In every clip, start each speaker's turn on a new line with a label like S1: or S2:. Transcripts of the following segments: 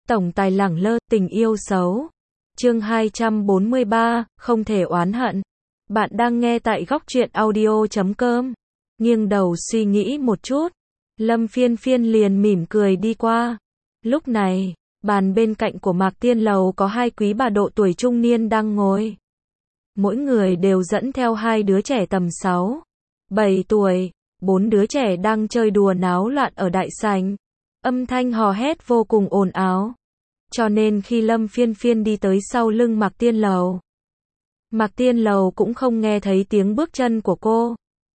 S1: Tổng tài lẳng lơ, tình yêu xấu. Chương 243, không thể oán hận. Bạn đang nghe tại góc truyện audio.com. Nghiêng đầu suy nghĩ một chút, Lâm Phiên Phiên liền mỉm cười đi qua. Lúc này, bàn bên cạnh của Mạc Tiên Lầu có hai quý bà độ tuổi trung niên đang ngồi. Mỗi người đều dẫn theo hai đứa trẻ tầm 6, 7 tuổi, 4 đứa trẻ đang chơi đùa náo loạn ở đại sảnh. Âm thanh hò hét vô cùng ồn ào. Cho nên khi Lâm Phiên Phiên đi tới sau lưng Mạc Tiên Lầu, Mạc Tiên Lầu cũng không nghe thấy tiếng bước chân của cô.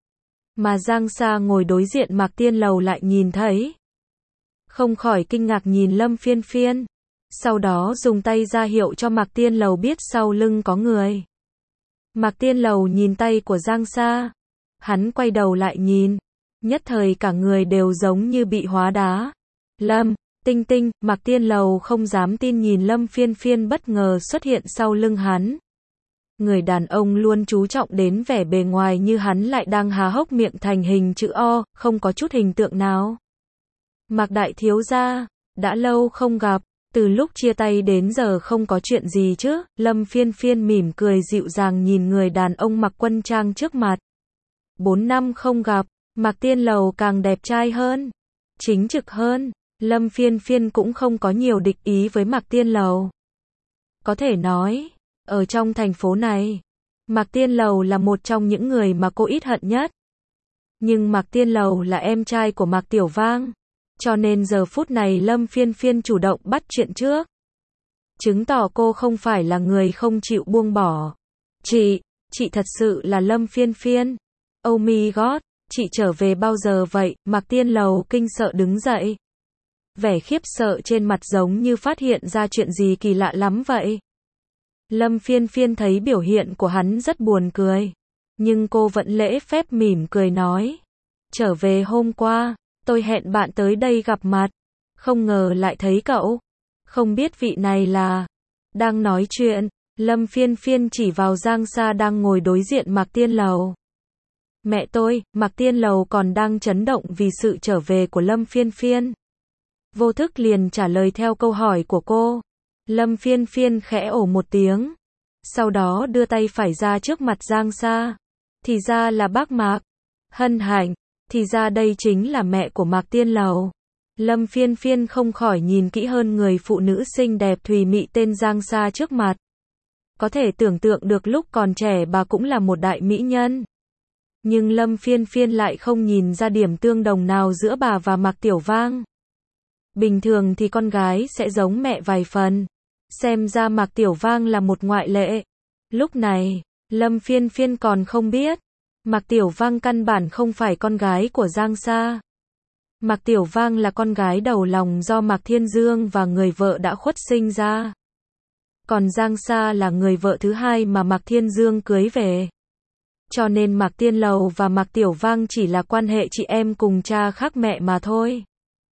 S1: Mà Giang Sa ngồi đối diện Mạc Tiên Lầu lại nhìn thấy. Không khỏi kinh ngạc nhìn Lâm Phiên Phiên. Sau đó dùng tay ra hiệu cho Mạc Tiên Lầu biết sau lưng có người. Mạc Tiên Lầu nhìn tay của Giang Sa. Hắn quay đầu lại nhìn. Nhất thời cả người đều giống như bị hóa đá. Lâm, Tinh Tinh, Mạc Tiên Lầu không dám tin nhìn Lâm Phiên Phiên bất ngờ xuất hiện sau lưng hắn. Người đàn ông luôn chú trọng đến vẻ bề ngoài như hắn lại đang há hốc miệng thành hình chữ O, không có chút hình tượng nào. Mạc đại thiếu gia, đã lâu không gặp, từ lúc chia tay đến giờ không có chuyện gì chứ? Lâm Phiên Phiên mỉm cười dịu dàng nhìn người đàn ông mặc quân trang trước mặt. 4 năm không gặp, Mạc Tiên Lầu càng đẹp trai hơn, chính trực hơn. Lâm Phiên Phiên cũng không có nhiều địch ý với Mạc Tiên Lầu. Có thể nói, ở trong thành phố này, Mạc Tiên Lầu là một trong những người mà cô ít hận nhất. Nhưng Mạc Tiên Lầu là em trai của Mạc Tiểu Vang, cho nên giờ phút này Lâm Phiên Phiên chủ động bắt chuyện trước. Chứng tỏ cô không phải là người không chịu buông bỏ. Chị thật sự là Lâm Phiên Phiên. Oh my god, chị trở về bao giờ vậy? Mạc Tiên Lầu kinh sợ đứng dậy. Vẻ khiếp sợ trên mặt giống như phát hiện ra chuyện gì kỳ lạ lắm vậy. Lâm Phiên Phiên thấy biểu hiện của hắn rất buồn cười. Nhưng cô vẫn lễ phép mỉm cười nói. Trở về hôm qua, tôi hẹn bạn tới đây gặp mặt. Không ngờ lại thấy cậu. Không biết vị này là... Đang nói chuyện, Lâm Phiên Phiên chỉ vào Giang Sa đang ngồi đối diện Mạc Tiên Lầu. Mẹ tôi, Mạc Tiên Lầu còn đang chấn động vì sự trở về của Lâm Phiên Phiên. Vô thức liền trả lời theo câu hỏi của cô. Lâm Phiên Phiên khẽ ồ một tiếng. Sau đó đưa tay phải ra trước mặt Giang Sa. Thì ra là bác Mạc. Hân hạnh. Thì ra đây chính là mẹ của Mạc Tiên Lầu. Lâm Phiên Phiên không khỏi nhìn kỹ hơn người phụ nữ xinh đẹp thùy mị tên Giang Sa trước mặt. Có thể tưởng tượng được lúc còn trẻ bà cũng là một đại mỹ nhân. Nhưng Lâm Phiên Phiên lại không nhìn ra điểm tương đồng nào giữa bà và Mạc Tiểu Vang. Bình thường thì con gái sẽ giống mẹ vài phần. Xem ra Mạc Tiểu Vang là một ngoại lệ. Lúc này, Lâm Phiên Phiên còn không biết. Mạc Tiểu Vang căn bản không phải con gái của Giang Sa. Mạc Tiểu Vang là con gái đầu lòng do Mạc Thiên Dương và người vợ đã khuất sinh ra. Còn Giang Sa là người vợ thứ hai mà Mạc Thiên Dương cưới về. Cho nên Mạc Tiên Lầu và Mạc Tiểu Vang chỉ là quan hệ chị em cùng cha khác mẹ mà thôi.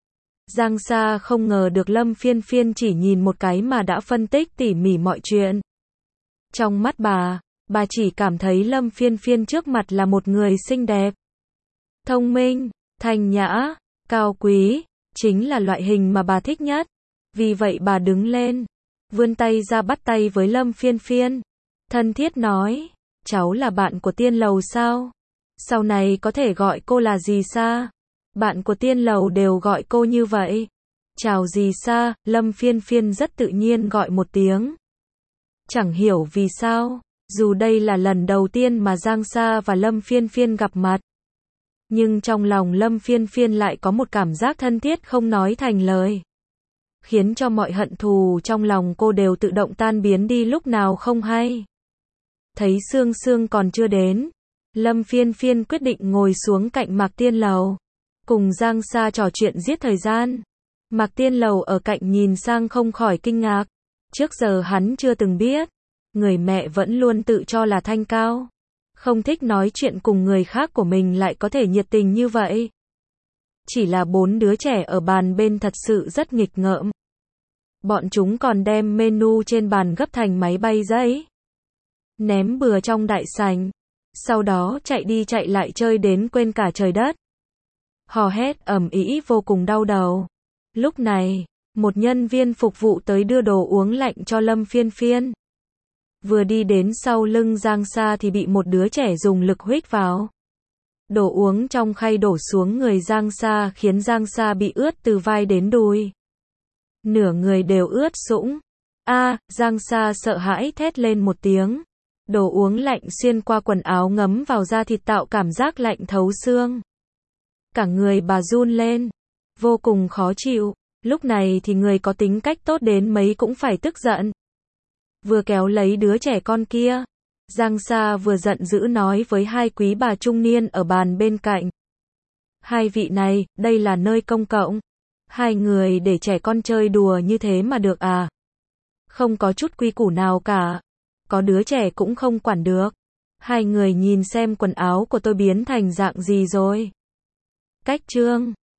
S1: Giang Sa không ngờ được Lâm Phiên Phiên chỉ nhìn một cái mà đã phân tích tỉ mỉ mọi chuyện. Trong mắt bà chỉ cảm thấy Lâm Phiên Phiên trước mặt là một người xinh đẹp, thông minh, thanh nhã, cao quý, chính là loại hình mà bà thích nhất. Vì vậy bà đứng lên, vươn tay ra bắt tay với Lâm Phiên Phiên, thân thiết nói, cháu là bạn của Tiên Lầu sao? Sau này có thể gọi cô là dì Sa. Bạn của Tiên Lầu đều gọi cô như vậy. Chào dì Sa, Lâm Phiên Phiên rất tự nhiên gọi một tiếng. Chẳng hiểu vì sao, dù đây là lần đầu tiên mà Giang Sa và Lâm Phiên Phiên gặp mặt. Nhưng trong lòng Lâm Phiên Phiên lại có một cảm giác thân thiết không nói thành lời. Khiến cho mọi hận thù trong lòng cô đều tự động tan biến đi lúc nào không hay. Thấy Sương Sương còn chưa đến, Lâm Phiên Phiên quyết định ngồi xuống cạnh Mạc Tiên Lầu. Cùng Giang Sa trò chuyện giết thời gian. Mạc Tiên Lầu ở cạnh nhìn sang không khỏi kinh ngạc. Trước giờ hắn chưa từng biết. Người mẹ vẫn luôn tự cho là thanh cao. Không thích nói chuyện cùng người khác của mình lại có thể nhiệt tình như vậy. Chỉ là 4 đứa trẻ ở bàn bên thật sự rất nghịch ngợm. Bọn chúng còn đem menu trên bàn gấp thành máy bay giấy. Ném bừa trong đại sảnh. Sau đó chạy đi chạy lại chơi đến quên cả trời đất. Hò hét ầm ĩ vô cùng đau đầu. Lúc này, Một nhân viên phục vụ tới đưa đồ uống lạnh cho Lâm Phiên Phiên. Vừa đi đến sau lưng Giang Sa thì bị một đứa trẻ dùng lực huých vào. Đồ uống trong khay đổ xuống người Giang Sa khiến Giang Sa bị ướt từ vai đến đùi. Nửa người đều ướt sũng. Giang Sa sợ hãi thét lên một tiếng. Đồ uống lạnh xuyên qua quần áo ngấm vào da thịt tạo cảm giác lạnh thấu xương. Cả người bà run lên. Vô cùng khó chịu. Lúc này thì người có tính cách tốt đến mấy cũng phải tức giận. Vừa kéo lấy đứa trẻ con kia. Giang Sa vừa giận dữ nói với hai quý bà trung niên ở bàn bên cạnh. Hai vị này, đây là nơi công cộng. Hai người để trẻ con chơi đùa như thế mà được à? Không có chút quy củ nào cả. Có đứa trẻ cũng không quản được. Hai người nhìn xem quần áo của tôi biến thành dạng gì rồi. Cách trương.